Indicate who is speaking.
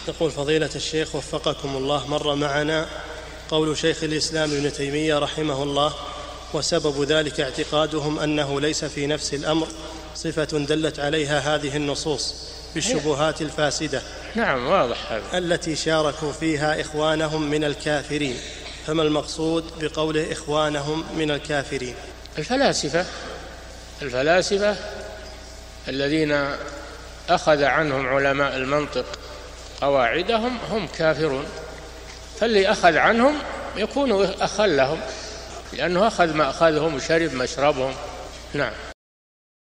Speaker 1: يقول فضيلة الشيخ وفقكم الله، مر معنا قول شيخ الإسلام ابن تيمية رحمه الله: وسبب ذلك اعتقادهم أنه ليس في نفس الأمر صفة دلت عليها هذه النصوص بالشبهات الفاسدة.
Speaker 2: نعم، واضح هذا. التي
Speaker 1: شاركوا فيها إخوانهم من الكافرين. فما المقصود بقوله إخوانهم من الكافرين؟
Speaker 2: الفلاسفة الذين أخذ عنهم علماء المنطق قواعدهم هم كافرون، فاللي أخذ عنهم يكون أخ لهم، لأنه أخذ ما أخذهم وشرب مشربهم. نعم.